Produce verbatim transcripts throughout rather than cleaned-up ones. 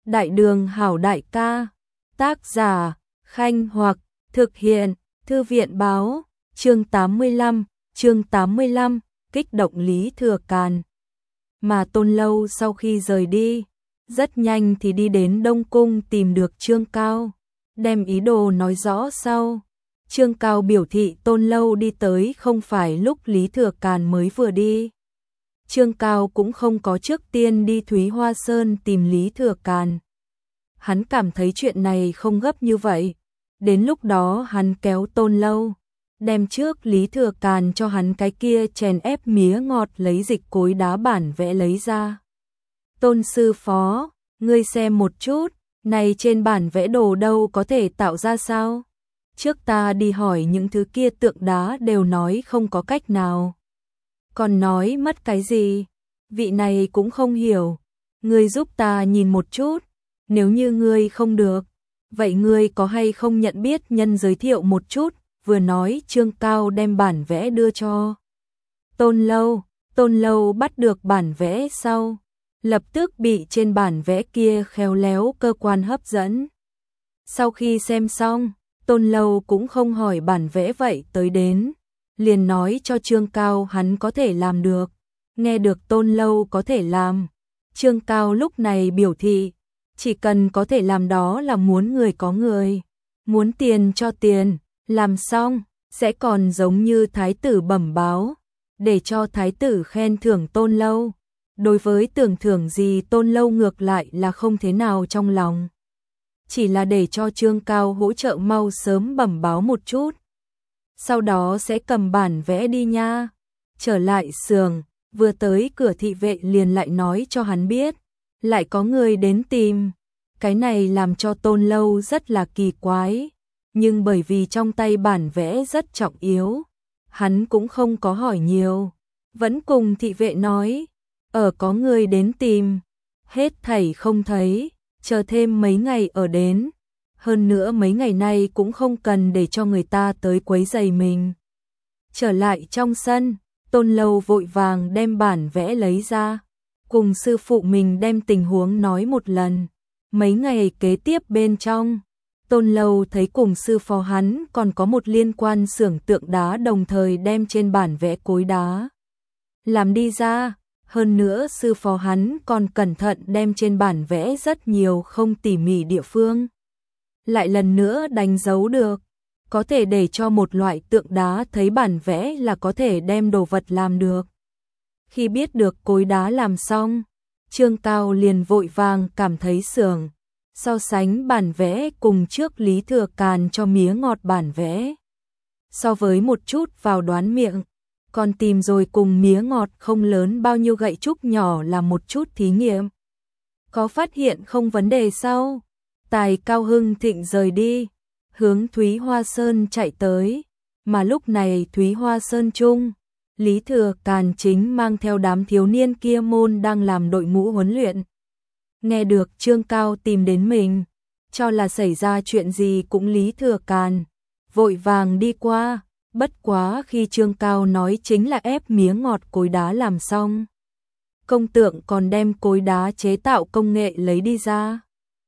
Đại đường hảo đại ca, tác giả, Khanh Hoặc, thực hiện, Thư viện báo, chương tám mươi lăm, chương tám mươi lăm, kích động Lý Thừa Càn. Mà Tôn Lâu sau khi rời đi, rất nhanh thì đi đến Đông Cung tìm được Trương Cao, đem ý đồ nói rõ sau. Trương Cao biểu thị Tôn Lâu đi tới không phải lúc Lý Thừa Càn mới vừa đi. Trương Cao cũng không có trước tiên đi Thúy Hoa Sơn tìm Lý Thừa Càn. Hắn cảm thấy chuyện này không gấp như vậy. Đến lúc đó hắn kéo Tôn Lâu, đem trước Lý Thừa Càn cho hắn cái kia chèn ép mía ngọt lấy dịch cối đá bản vẽ lấy ra. Tôn sư phó, ngươi xem một chút, này trên bản vẽ đồ đâu có thể tạo ra sao? Trước ta đi hỏi những thứ kia tượng đá đều nói không có cách nào. Còn nói mất cái gì? Vị này cũng không hiểu. Ngươi giúp ta nhìn một chút. Nếu như ngươi không được, vậy ngươi có hay không nhận biết nhân giới thiệu một chút? Vừa nói Trương Cao đem bản vẽ đưa cho Tôn Lâu. Tôn Lâu bắt được bản vẽ sau, lập tức bị trên bản vẽ kia khéo léo cơ quan hấp dẫn. Sau khi xem xong, Tôn Lâu cũng không hỏi bản vẽ vậy tới đến, liền nói cho Trương Cao hắn có thể làm được. Nghe được Tôn Lâu có thể làm, Trương Cao lúc này biểu thị, chỉ cần có thể làm đó là muốn người có người, muốn tiền cho tiền, làm xong, sẽ còn giống như thái tử bẩm báo, để cho thái tử khen thưởng Tôn Lâu. Đối với tưởng thưởng gì Tôn Lâu ngược lại là không thế nào trong lòng. Chỉ là để cho Trương Cao hỗ trợ mau sớm bẩm báo một chút. Sau đó sẽ cầm bản vẽ đi nha. Trở lại xưởng, vừa tới cửa thị vệ liền lại nói cho hắn biết, lại có người đến tìm. Cái này làm cho Tôn Lâu rất là kỳ quái, nhưng bởi vì trong tay bản vẽ rất trọng yếu, hắn cũng không có hỏi nhiều, vẫn cùng thị vệ nói, ở có người đến tìm, hết thảy không thấy, chờ thêm mấy ngày ở đến, hơn nữa mấy ngày nay cũng không cần để cho người ta tới quấy rầy mình. Trở lại trong sân, Tôn Lâu vội vàng đem bản vẽ lấy ra, cùng sư phụ mình đem tình huống nói một lần. Mấy ngày kế tiếp bên trong, Tôn Lâu thấy cùng sư phó hắn còn có một liên quan xưởng tượng đá đồng thời đem trên bản vẽ cối đá làm đi ra. Hơn nữa sư phó hắn còn cẩn thận đem trên bản vẽ rất nhiều không tỉ mỉ địa phương lại lần nữa đánh dấu được, có thể để cho một loại tượng đá thấy bản vẽ là có thể đem đồ vật làm được. Khi biết được cối đá làm xong, Trương Cao liền vội vàng cảm thấy sưởng, so sánh bản vẽ cùng trước Lý Thừa Càn cho mía ngọt bản vẽ. So với một chút vào đoán miệng, còn tìm rồi cùng mía ngọt không lớn bao nhiêu gậy trúc nhỏ là một chút thí nghiệm. Có phát hiện không vấn đề sao? Tài cao hưng thịnh rời đi, hướng Thúy Hoa Sơn chạy tới, mà lúc này Thúy Hoa Sơn trung, Lý Thừa Càn chính mang theo đám thiếu niên kia môn đang làm đội ngũ huấn luyện. Nghe được Trương Cao tìm đến mình, cho là xảy ra chuyện gì cũng Lý Thừa Càn vội vàng đi qua, bất quá khi Trương Cao nói chính là ép mía ngọt cối đá làm xong. Công tượng còn đem cối đá chế tạo công nghệ lấy đi ra.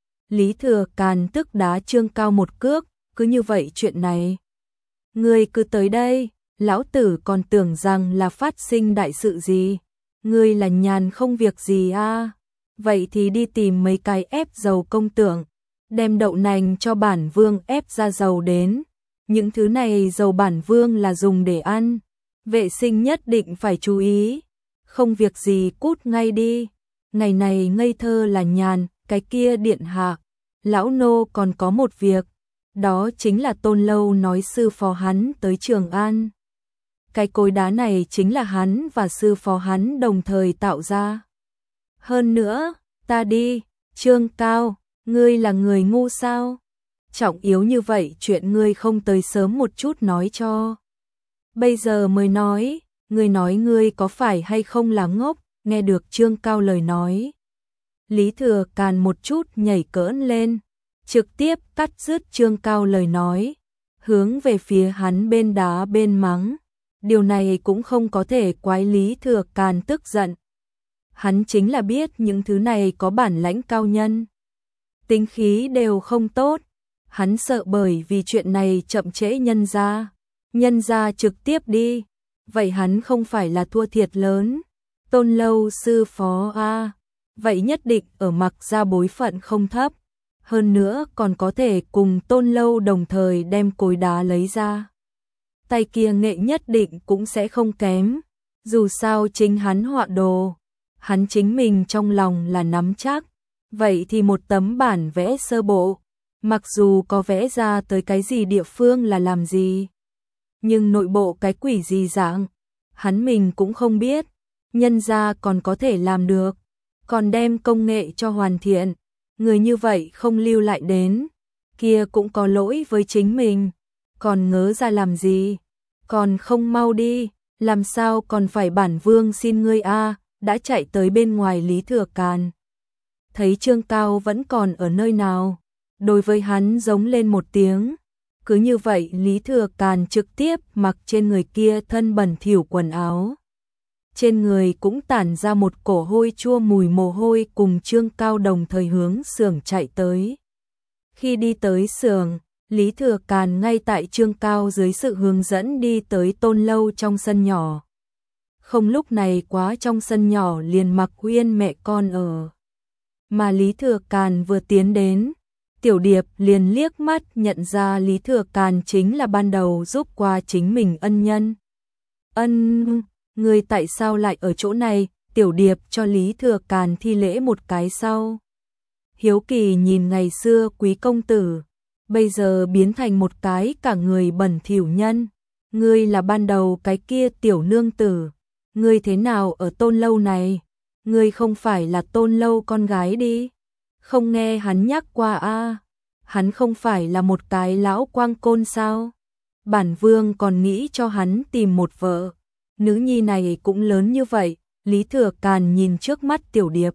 Lý Thừa Càn tức đá Trương Cao một cước, cứ như vậy chuyện này. Ngươi cứ tới đây, lão tử còn tưởng rằng là phát sinh đại sự gì. Ngươi là nhàn không việc gì à? Vậy thì đi tìm mấy cái ép dầu công tượng, đem đậu nành cho bản vương ép ra dầu đến. Những thứ này dầu bản vương là dùng để ăn, vệ sinh nhất định phải chú ý. Không việc gì cút ngay đi. Ngày này ngây thơ là nhàn, cái kia điện hạ. Lão nô còn có một việc, đó chính là Tôn Lâu nói sư phó hắn tới Trường An. Cái cối đá này chính là hắn và sư phó hắn đồng thời tạo ra. Hơn nữa, ta đi, Trương Cao, ngươi là người ngu sao? Trọng yếu như vậy chuyện ngươi không tới sớm một chút nói cho. Bây giờ mới nói, ngươi nói ngươi có phải hay không là ngốc? Nghe được Trương Cao lời nói, Lý Thừa Càn một chút nhảy cỡn lên, trực tiếp cắt dứt Trương Cao lời nói, hướng về phía hắn bên đá bên mắng. Điều này cũng không có thể quái Lý Thừa Càn tức giận. Hắn chính là biết những thứ này có bản lãnh cao nhân, tính khí đều không tốt. Hắn sợ bởi vì chuyện này chậm trễ nhân gia, nhân gia trực tiếp đi, vậy hắn không phải là thua thiệt lớn. Tôn Lâu sư phó a, vậy nhất định ở Mặc gia bối phận không thấp, hơn nữa còn có thể cùng Tôn Lâu đồng thời đem cối đá lấy ra. Tay kia nghệ nhất định cũng sẽ không kém, dù sao chính hắn họa đồ, hắn chính mình trong lòng là nắm chắc, vậy thì một tấm bản vẽ sơ bộ, mặc dù có vẽ ra tới cái gì địa phương là làm gì, nhưng nội bộ cái quỷ gì dạng, hắn mình cũng không biết, nhân gia còn có thể làm được, còn đem công nghệ cho hoàn thiện, người như vậy không lưu lại đến, kia cũng có lỗi với chính mình, còn ngớ ra làm gì, còn không mau đi, làm sao còn phải bản vương xin ngươi a, đã chạy tới bên ngoài Lý Thừa Càn. Thấy Trương Cao vẫn còn ở nơi nào, đối với hắn giống lên một tiếng, cứ như vậy Lý Thừa Càn trực tiếp mặc trên người kia thân bẩn thỉu quần áo. Trên người cũng tản ra một cổ hôi chua mùi mồ hôi, cùng Trương Cao đồng thời hướng xưởng chạy tới. Khi đi tới xưởng, Lý Thừa Càn ngay tại Trương Cao dưới sự hướng dẫn đi tới Tôn Lâu trong sân nhỏ. Không lúc này quá trong sân nhỏ liền Mặc Uyên mẹ con ở. Mà Lý Thừa Càn vừa tiến đến, Tiểu Điệp liền liếc mắt nhận ra Lý Thừa Càn chính là ban đầu giúp qua chính mình ân nhân. Ân, người tại sao lại ở chỗ này? Tiểu Điệp cho Lý Thừa Càn thi lễ một cái sau. Hiếu kỳ nhìn ngày xưa quý công tử, bây giờ biến thành một cái cả người bẩn thỉu nhân. Ngươi là ban đầu cái kia tiểu nương tử, ngươi thế nào ở Tôn Lâu này? Ngươi không phải là Tôn Lâu con gái đi? Không nghe hắn nhắc qua a, à? Hắn không phải là một cái lão quang côn sao? Bản vương còn nghĩ cho hắn tìm một vợ. Nữ nhi này cũng lớn như vậy. Lý Thừa Càn nhìn trước mắt Tiểu Điệp,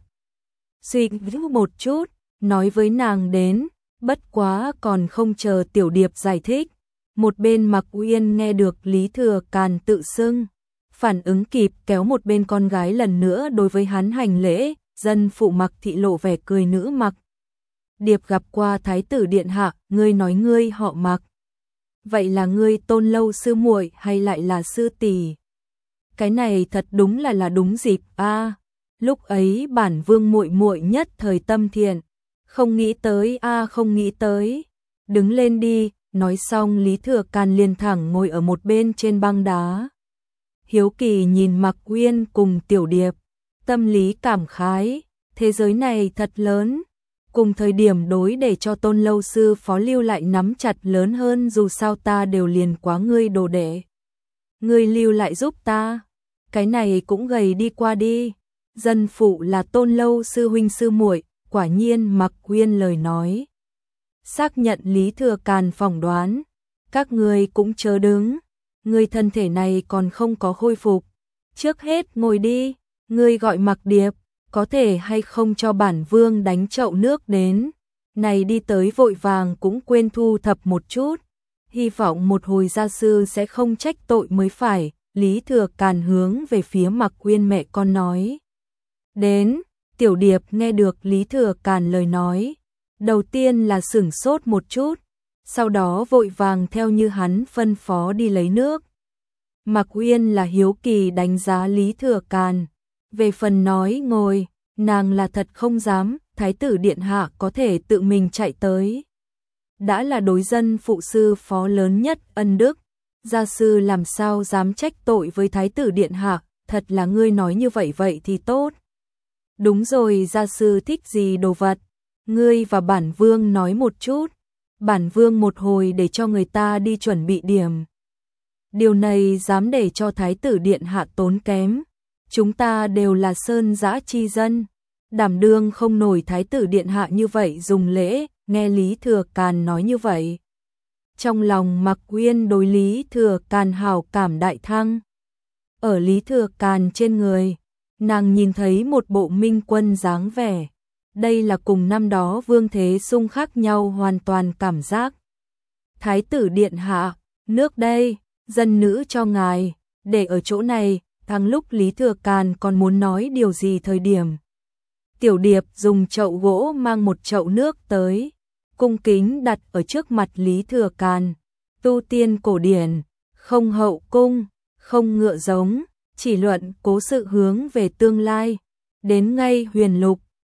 suy nghĩ một chút, nói với nàng đến, bất quá còn không chờ Tiểu Điệp giải thích. Một bên Mặc Uyên nghe được Lý Thừa Càn tự xưng, phản ứng kịp kéo một bên con gái lần nữa đối với hắn hành lễ. Dân phụ Mặc thị lộ vẻ cười, nữ Mặc Điệp gặp qua thái tử điện hạ, ngươi nói ngươi họ Mặc, vậy là ngươi Tôn Lâu sư muội hay lại là sư tỷ? Cái này thật đúng là là đúng dịp a. À, lúc ấy bản vương muội muội nhất thời tâm thiện, không nghĩ tới a, à, không nghĩ tới. Đứng lên đi. Nói xong Lý Thừa Càn liền thẳng ngồi ở một bên trên băng đá. Hiếu kỳ nhìn Mặc Uyên cùng Tiểu Điệp, tâm lý cảm khái, thế giới này thật lớn, cùng thời điểm đối để cho Tôn Lâu sư phó lưu lại nắm chặt lớn hơn, dù sao ta đều liền quá ngươi đồ đệ. Ngươi lưu lại giúp ta, cái này cũng gầy đi qua đi. Dân phụ là Tôn Lâu sư huynh sư muội, quả nhiên Mặc Uyên lời nói xác nhận Lý Thừa Càn phỏng đoán. Các ngươi cũng chớ đứng, ngươi thân thể này còn không có khôi phục, trước hết ngồi đi. Ngươi gọi Mặc Điệp, có thể hay không cho bản vương đánh chậu nước đến? Này đi tới vội vàng cũng quên thu thập một chút, hy vọng một hồi gia sư sẽ không trách tội mới phải. Lý Thừa Càn hướng về phía Mặc Uyên mẹ con nói. Đến. Tiểu Điệp nghe được Lý Thừa Càn lời nói, đầu tiên là sửng sốt một chút, sau đó vội vàng theo như hắn phân phó đi lấy nước. Mặc Uyên là hiếu kỳ đánh giá Lý Thừa Càn, về phần nói ngồi, nàng là thật không dám, thái tử điện hạ có thể tự mình chạy tới, đã là đối dân phụ sư phó lớn nhất ân đức, gia sư làm sao dám trách tội với thái tử điện hạ, thật là ngươi nói như vậy vậy thì tốt. Đúng rồi, gia sư thích gì đồ vật? Ngươi và bản vương nói một chút, bản vương một hồi để cho người ta đi chuẩn bị điểm. Điều này dám để cho thái tử điện hạ tốn kém, chúng ta đều là sơn dã chi dân, đảm đương không nổi thái tử điện hạ như vậy dùng lễ. Nghe Lý Thừa Càn nói như vậy, trong lòng Mặc Uyên đối Lý Thừa Càn hảo cảm đại thăng. Ở Lý Thừa Càn trên người, nàng nhìn thấy một bộ minh quân dáng vẻ. Đây là cùng năm đó Vương Thế Sung khác nhau hoàn toàn cảm giác. Thái tử điện hạ, nước đây, dân nữ cho ngài, để ở chỗ này. Thằng lúc Lý Thừa Càn còn muốn nói điều gì thời điểm, Tiểu Điệp dùng chậu gỗ mang một chậu nước tới, cung kính đặt ở trước mặt Lý Thừa Càn. Tu tiên cổ điển, không hậu cung, không ngựa giống, chỉ luận cố sự hướng về tương lai. Đến ngay huyền lục,